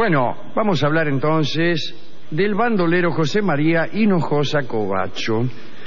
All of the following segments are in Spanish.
Bueno, vamos a hablar entonces del bandolero José María Hinojosa Covacho,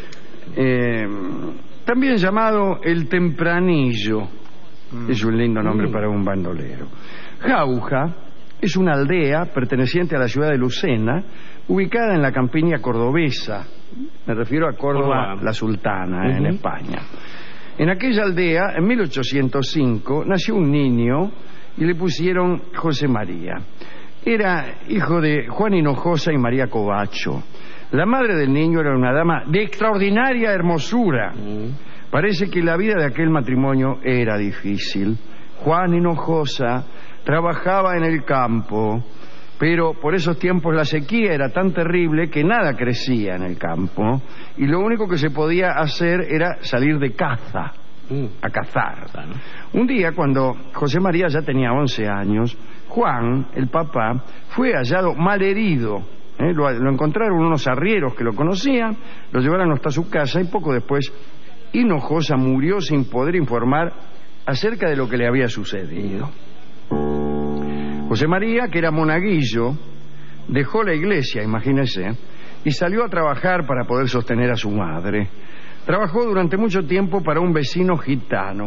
también llamado el Tempranillo. Es un lindo nombre para un bandolero. Jauja es una aldea perteneciente a la ciudad de Lucena, ubicada en la campiña cordobesa. Me refiero a Córdoba, la Sultana, en España. En aquella aldea, en 1805, nació un niño y le pusieron José María. Era hijo de Juan Hinojosa y María Covacho. La madre del niño era una dama de extraordinaria hermosura. Parece que la vida de aquel matrimonio era difícil. Juan Hinojosa trabajaba en el campo, pero por esos tiempos la sequía era tan terrible que nada crecía en el campo y lo único que se podía hacer era salir de caza, a cazar. Un día, cuando José María ya tenía 11 años, Juan, el papá, fue hallado malherido. Lo encontraron unos arrieros que lo conocían, lo llevaron hasta su casa y poco después Hinojosa murió sin poder informar acerca de lo que le había sucedido. José María, que era monaguillo, dejó la iglesia, imagínese, y salió a trabajar para poder sostener a su madre. Trabajó durante mucho tiempo para un vecino gitano.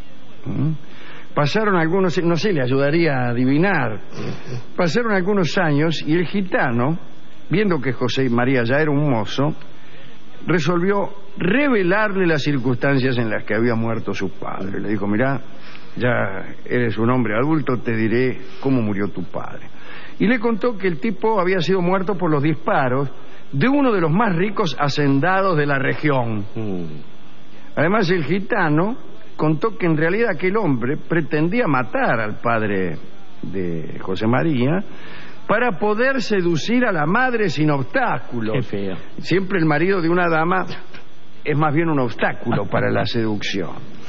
Pasaron algunos, no sé, le ayudaría a adivinar. Pasaron algunos años y el gitano, viendo que José María ya era un mozo, resolvió revelarle las circunstancias en las que había muerto su padre. Le dijo: mirá, ya eres un hombre adulto, te diré cómo murió tu padre. Y le contó que el tipo había sido muerto por los disparos de uno de los más ricos hacendados de la región. Además, el gitano contó que en realidad aquel hombre pretendía matar al padre de José María para poder seducir a la madre sin obstáculos. Qué feo. Siempre el marido de una dama es más bien un obstáculo para la seducción.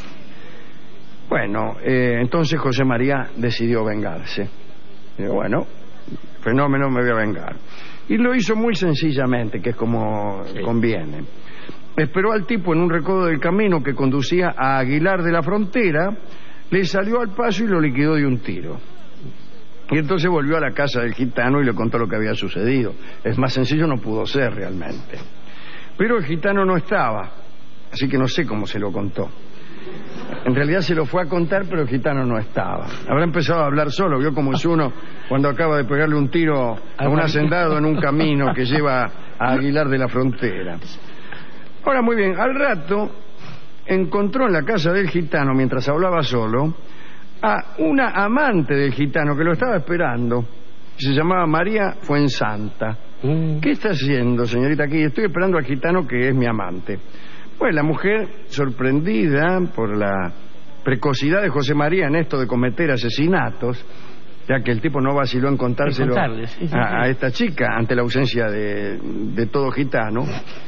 Bueno, entonces José María decidió vengarse. Digo, bueno, fenómeno, me voy a vengar. Y lo hizo muy sencillamente, que es como conviene. Esperó al tipo en un recodo del camino que conducía a Aguilar de la Frontera, le salió al paso y lo liquidó de un tiro. Y entonces volvió a la casa del gitano y le contó lo que había sucedido. Es más sencillo no pudo ser realmente. Pero el gitano no estaba, así que no sé cómo se lo contó. En realidad se lo fue a contar, pero el gitano no estaba. Habrá empezado a hablar solo, vio como es uno cuando acaba de pegarle un tiro a un hacendado en un camino que lleva a Aguilar de la Frontera. Ahora, muy bien, al rato encontró en la casa del gitano, mientras hablaba solo, a una amante del gitano que lo estaba esperando. Se llamaba María Fuensanta. ¿Qué está haciendo, señorita? Aquí estoy esperando al gitano que es mi amante. Pues la mujer, sorprendida por la precocidad de José María en esto de cometer asesinatos, ya que el tipo no vaciló en contárselo a esta chica ante la ausencia de todo gitano,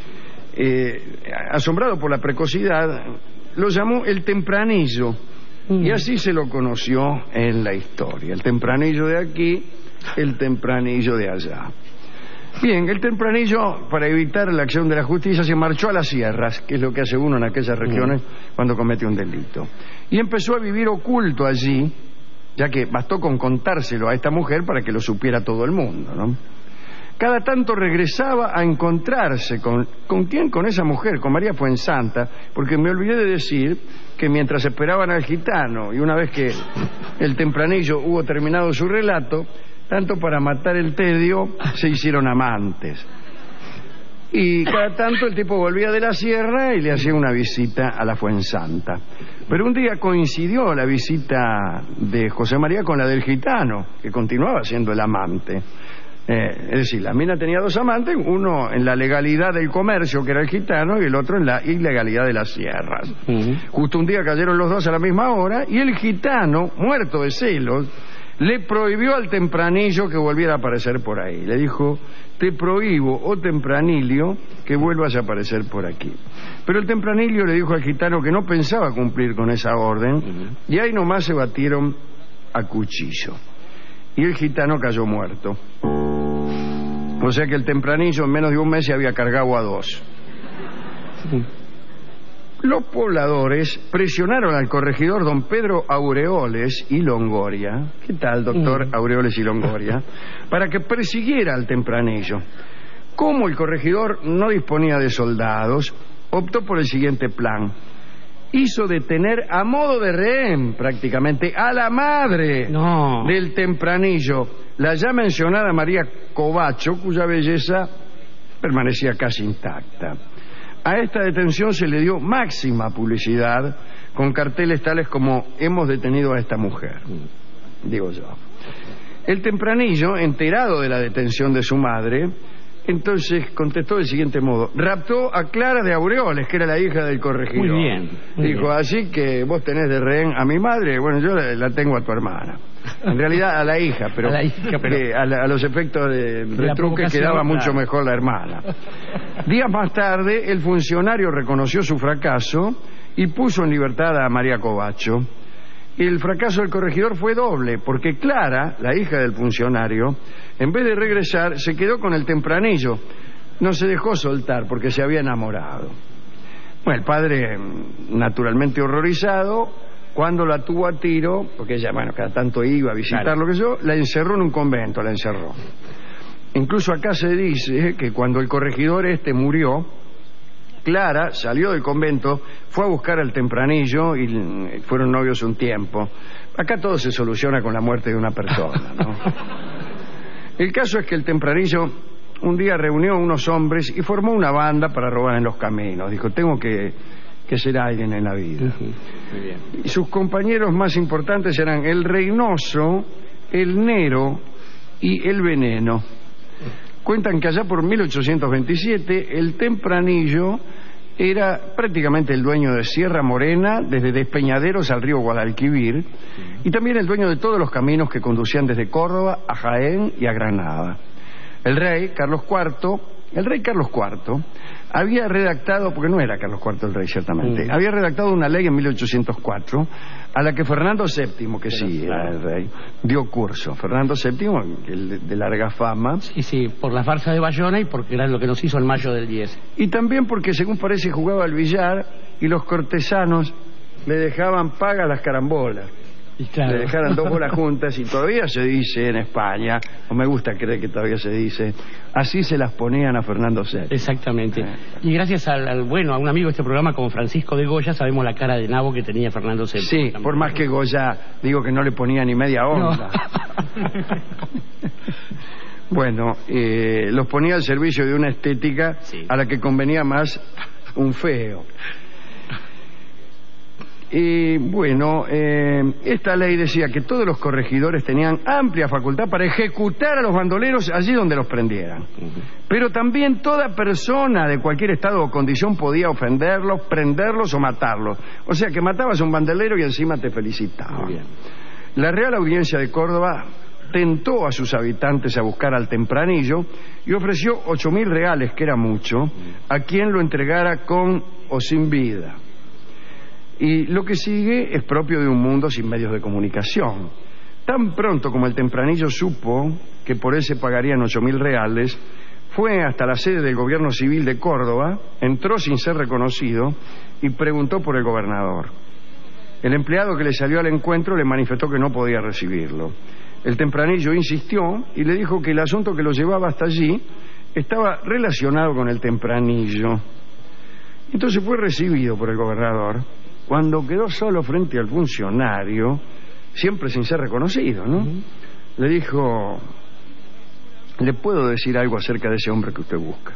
asombrado por la precocidad, lo llamó el Tempranillo. Y así se lo conoció en la historia. El Tempranillo de aquí, el Tempranillo de allá. Bien, el Tempranillo, para evitar la acción de la justicia, se marchó a las sierras, que es lo que hace uno en aquellas regiones cuando comete un delito. Y empezó a vivir oculto allí, ya que bastó con contárselo a esta mujer para que lo supiera todo el mundo, ¿no? Cada tanto regresaba a encontrarse ¿con quién? Con esa mujer, con María Fuensanta, porque me olvidé de decir que mientras esperaban al gitano y una vez que el Tempranillo hubo terminado su relato, tanto para matar el tedio se hicieron amantes. Y cada tanto el tipo volvía de la sierra y le hacía una visita a la Fuensanta. Pero un día coincidió la visita de José María con la del gitano, que continuaba siendo el amante. Es decir, la mina tenía dos amantes, uno en la legalidad del comercio, que era el gitano, y el otro en la ilegalidad de las sierras. Justo un día cayeron los dos a la misma hora, y el gitano, muerto de celos, le prohibió al Tempranillo que volviera a aparecer por ahí. Le dijo: te prohíbo, oh Tempranillo, que vuelvas a aparecer por aquí. Pero el Tempranillo le dijo al gitano que no pensaba cumplir con esa orden, y ahí nomás se batieron a cuchillo. Y el gitano cayó muerto. O sea que el Tempranillo en menos de un mes se había cargado a dos. Los pobladores presionaron al corregidor don Pedro Aureoles y Longoria, ¿qué tal, doctor Aureoles y Longoria?, para que persiguiera al Tempranillo. Como el corregidor no disponía de soldados, optó por el siguiente plan. Hizo detener a modo de rehén, prácticamente, a la madre del Tempranillo, la ya mencionada María Covacho, cuya belleza permanecía casi intacta. A esta detención se le dio máxima publicidad con carteles tales como «Hemos detenido a esta mujer», digo yo. El Tempranillo, enterado de la detención de su madre, entonces contestó del siguiente modo: raptó a Clara de Aureoles, que era la hija del corregidor. Muy bien. Dijo: así que vos tenés de rehén a mi madre, bueno, yo la tengo a tu hermana. En realidad a la hija, pero a los efectos de retruque quedaba mucho mejor la hermana. Días más tarde, el funcionario reconoció su fracaso y puso en libertad a María Covacho. El fracaso del corregidor fue doble, porque Clara, la hija del funcionario, en vez de regresar, se quedó con el Tempranillo. No se dejó soltar porque se había enamorado. Bueno, el padre, naturalmente horrorizado, cuando la tuvo a tiro, porque ella, bueno, cada tanto iba a visitar, lo que yo, la encerró en un convento, la encerró. Incluso acá se dice que cuando el corregidor murió, Clara salió del convento, fue a buscar al Tempranillo y fueron novios un tiempo. Acá todo se soluciona con la muerte de una persona, ¿no? El caso es que el Tempranillo un día reunió a unos hombres y formó una banda para robar en los caminos. Dijo: tengo que ser alguien en la vida. Muy bien. Y sus compañeros más importantes eran el Reynoso, el Nero y el Veneno. Cuentan que allá por 1827 el Tempranillo era prácticamente el dueño de Sierra Morena, desde Despeñaderos al río Guadalquivir, y también el dueño de todos los caminos que conducían desde Córdoba a Jaén y a Granada. El rey Carlos IV había redactado, porque no era Carlos IV el rey ciertamente, había redactado una ley en 1804 a la que Fernando VII, que sí era el rey, dio curso. Fernando VII, el de larga fama. Sí, por la farsa de Bayona y porque era lo que nos hizo el mayo del 10. Y también porque, según parece, jugaba al billar y los cortesanos le dejaban pagas las carambolas. Y claro, le dejaran 2 bolas juntas, y todavía se dice en España, o me gusta creer que todavía se dice, así se las ponían a Fernando VII. Exactamente. Y gracias a un amigo de este programa como Francisco de Goya, sabemos la cara de nabo que tenía Fernando VII. Sí, también. Por más que Goya, digo que no le ponía ni media onda. No. Bueno, los ponía al servicio de una estética a la que convenía más un feo. Y bueno, esta ley decía que todos los corregidores tenían amplia facultad para ejecutar a los bandoleros allí donde los prendieran. Pero también toda persona de cualquier estado o condición podía ofenderlos, prenderlos o matarlos. O sea que matabas a un bandolero y encima te felicitaba. Muy bien. La Real Audiencia de Córdoba tentó a sus habitantes a buscar al Tempranillo y ofreció 8.000 reales, que era mucho, a quien lo entregara con o sin vida. Y lo que sigue es propio de un mundo sin medios de comunicación. Tan pronto como el Tempranillo supo que por él se pagarían 8.000 reales, fue hasta la sede del gobierno civil de Córdoba, entró sin ser reconocido y preguntó por el gobernador. El empleado que le salió al encuentro le manifestó que no podía recibirlo. El Tempranillo insistió y le dijo que el asunto que lo llevaba hasta allí estaba relacionado con el Tempranillo. Entonces fue recibido por el gobernador. Cuando quedó solo frente al funcionario, siempre sin ser reconocido, ¿no? Le dijo: ¿le puedo decir algo acerca de ese hombre que usted busca?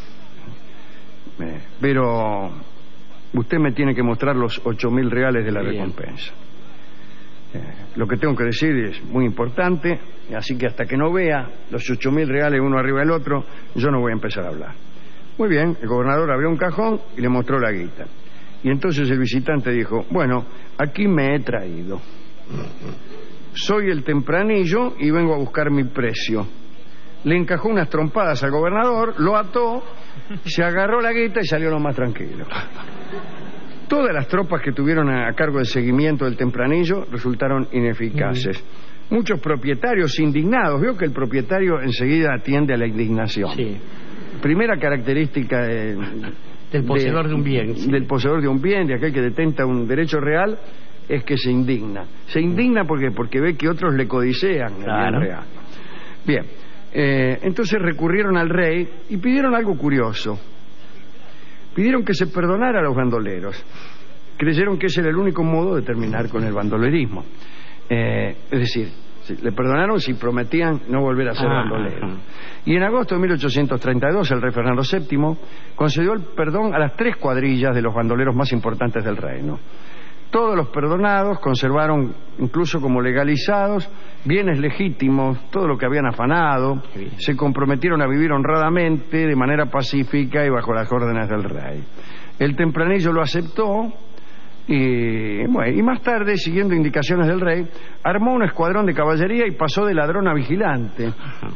Pero usted me tiene que mostrar los 8.000 reales de la recompensa. Lo que tengo que decir es muy importante, así que hasta que no vea los 8.000 reales uno arriba del otro, yo no voy a empezar a hablar. Muy bien, el gobernador abrió un cajón y le mostró la guita. Y entonces el visitante dijo: bueno, aquí me he traído. Soy el Tempranillo y vengo a buscar mi precio. Le encajó unas trompadas al gobernador, lo ató, se agarró la guita y salió lo más tranquilo. Todas las tropas que tuvieron a cargo del seguimiento del Tempranillo resultaron ineficaces. Muchos propietarios indignados. Veo que el propietario enseguida atiende a la indignación. Sí. Primera característica del poseedor de un bien. Sí. Del poseedor de un bien, de aquel que detenta un derecho real, es que se indigna. Se indigna porque ve que otros le codicean el bien real. Bien, entonces recurrieron al rey y pidieron algo curioso. Pidieron que se perdonara a los bandoleros. Creyeron que ese era el único modo de terminar con el bandolerismo. Es decir, le perdonaron si prometían no volver a ser bandoleros. Y en agosto de 1832 el rey Fernando VII concedió el perdón a las 3 cuadrillas de los bandoleros más importantes del reino. Todos los perdonados conservaron, incluso como legalizados, bienes legítimos, todo lo que habían afanado, se comprometieron a vivir honradamente, de manera pacífica y bajo las órdenes del rey. El tempranillo lo aceptó y más tarde, siguiendo indicaciones del rey, armó un escuadrón de caballería y pasó de ladrón a vigilante.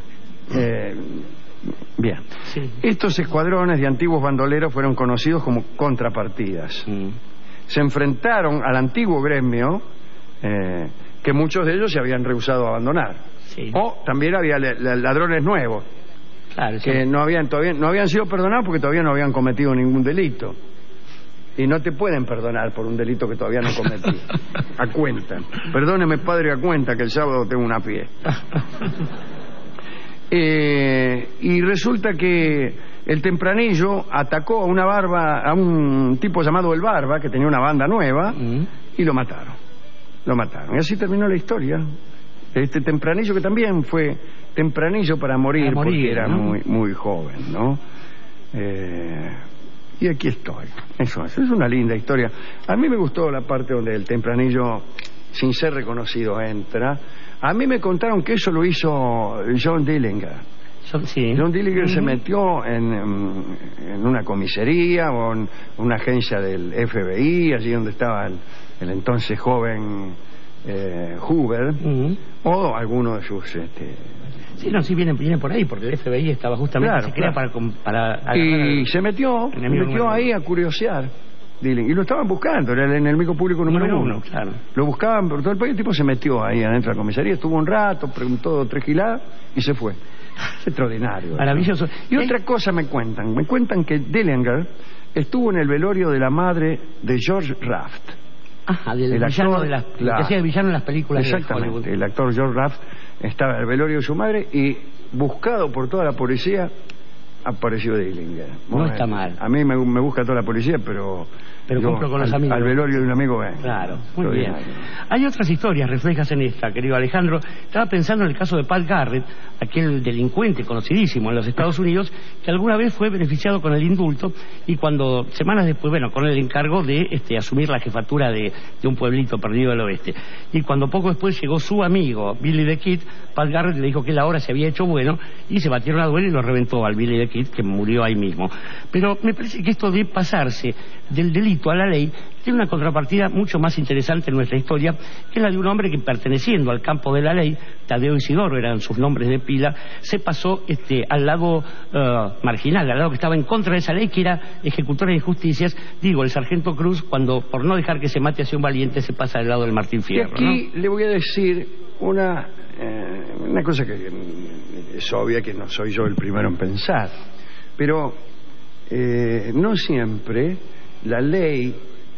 Bien. Sí. Estos escuadrones de antiguos bandoleros fueron conocidos como contrapartidas. Se enfrentaron al antiguo gremio, que muchos de ellos se habían rehusado a abandonar. Sí. O también había ladrones nuevos, que no habían sido perdonados porque todavía no habían cometido ningún delito. Y no te pueden perdonar por un delito que todavía no cometí. A cuenta. Perdóneme, padre, a cuenta que el sábado tengo una fiesta. Y resulta que el tempranillo atacó a un tipo llamado El Barba, que tenía una banda nueva, y lo mataron. Y así terminó la historia. Este tempranillo, que también fue tempranillo para morir porque era muy joven, ¿no? Y aquí estoy. Eso es una linda historia. A mí me gustó la parte donde el tempranillo, sin ser reconocido, entra. A mí me contaron que eso lo hizo John Dillinger. John Dillinger se metió en una comisaría o en una agencia del FBI, allí donde estaba el entonces joven Hoover, o alguno de sus... Sí, viene por ahí, porque el FBI estaba justamente, se crea para y se metió ahí a curiosear. Y lo estaban buscando, era el enemigo público número uno. Claro. Lo buscaban por todo el país. El tipo se metió ahí adentro de la comisaría, estuvo un rato, preguntó 3 giladas y se fue. Es extraordinario. Maravilloso. Y otra cosa me cuentan que Dillinger estuvo en el velorio de la madre de George Raft. Del villano que hacía de villano en las películas de Hollywood. El actor George Raft estaba en el velorio de su madre y, buscado por toda la policía, apareció Dillinger. No está mal. A mí me busca toda la policía, pero compro con los amigos. Al velorio de un amigo ven. Claro, muy bien. Hay otras historias reflejas en esta, querido Alejandro. Estaba pensando en el caso de Pat Garrett, aquel delincuente conocidísimo en los Estados Unidos, que alguna vez fue beneficiado con el indulto y cuando, semanas después, con el encargo de asumir la jefatura de un pueblito perdido del oeste. Y cuando poco después llegó su amigo, Billy the Kid, Pat Garrett le dijo que él ahora se había hecho bueno y se batieron a duelo y lo reventó al Billy the Kid, que murió ahí mismo. Pero me parece que esto de pasarse del delito a la ley tiene una contrapartida mucho más interesante en nuestra historia, que es la de un hombre que, perteneciendo al campo de la ley, Tadeo Isidoro eran sus nombres de pila, se pasó al lado marginal, al lado que estaba en contra de esa ley, que era ejecutor de justicias. Digo, el sargento Cruz, cuando por no dejar que se mate hacia un valiente, se pasa al lado del Martín Fierro. Y aquí le voy a decir una cosa que es obvia, que no soy yo el primero en pensar, pero no siempre la ley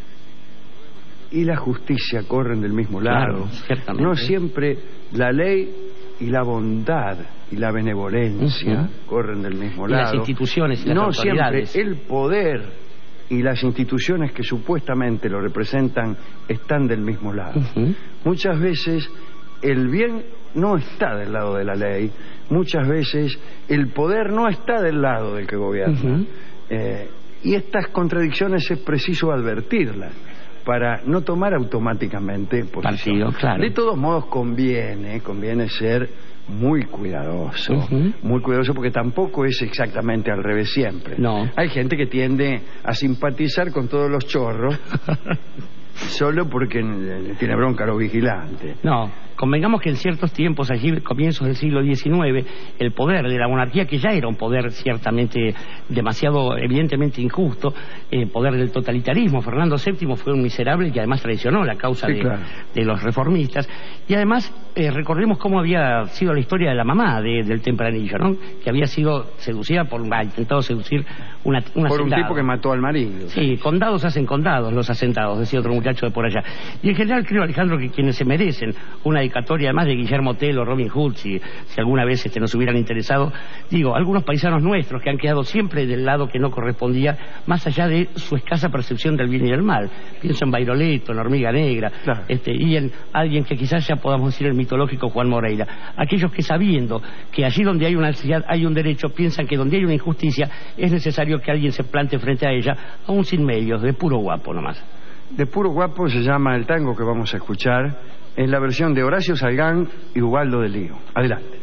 y la justicia corren del mismo lado. Ciertamente. No siempre la ley y la bondad y la benevolencia corren del mismo lado. Las instituciones y las autoridades. Siempre el poder y las instituciones que supuestamente lo representan están del mismo lado. Muchas veces el bien no está del lado de la ley, muchas veces el poder no está del lado del que gobierna. Y estas contradicciones es preciso advertirlas para no tomar automáticamente posición. Claro. De todos modos conviene ser muy cuidadoso, muy cuidadoso, porque tampoco es exactamente al revés siempre. No. Hay gente que tiende a simpatizar con todos los chorros solo porque tiene bronca a los vigilantes. No, convengamos que en ciertos tiempos, allí comienzos del siglo XIX, el poder de la monarquía, que ya era un poder ciertamente demasiado, evidentemente injusto, el poder del totalitarismo. Fernando VII fue un miserable que además traicionó la causa de los reformistas. Y además, recordemos cómo había sido la historia de la mamá del Tempranillo, ¿no? Que había sido seducida ha intentado seducir un tipo que mató al marido. Sí, condados hacen condados los asentados, decía otro muchacho de por allá. Y en general creo, Alejandro, que quienes se merecen una dedicatoria, además de Guillermo Tell o Robin Hood, si alguna vez nos hubieran interesado, digo, algunos paisanos nuestros que han quedado siempre del lado que no correspondía, más allá de su escasa percepción del bien y del mal. Pienso en Bairoleto, en Hormiga Negra, claro. Y en alguien que quizás ya podamos decir el mitológico Juan Moreira. Aquellos que, sabiendo que allí donde hay una necesidad hay un derecho, piensan que donde hay una injusticia es necesario que alguien se plante frente a ella, aún sin medios, de puro guapo nomás. De puro guapo se llama el tango que vamos a escuchar en la versión de Horacio Salgán y Ubaldo de Lío. Adelante.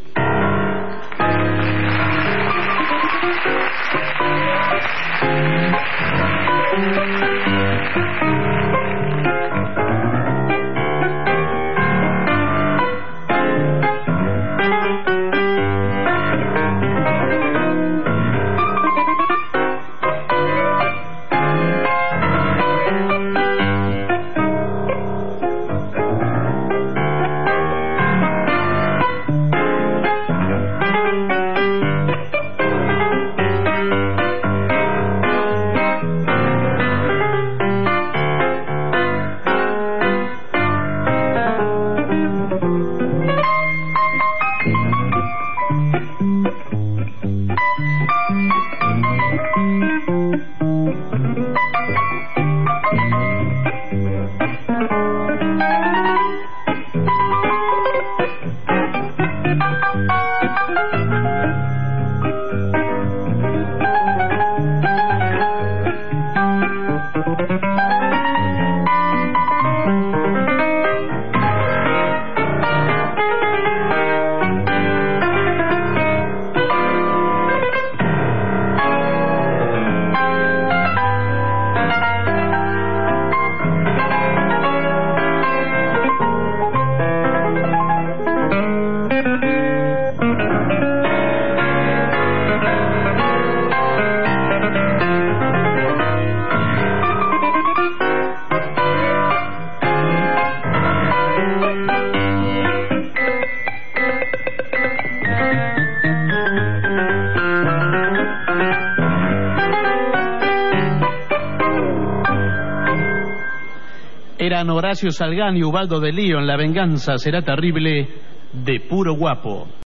Eran Horacio Salgán y Ubaldo de Lío en La venganza será terrible, de puro guapo.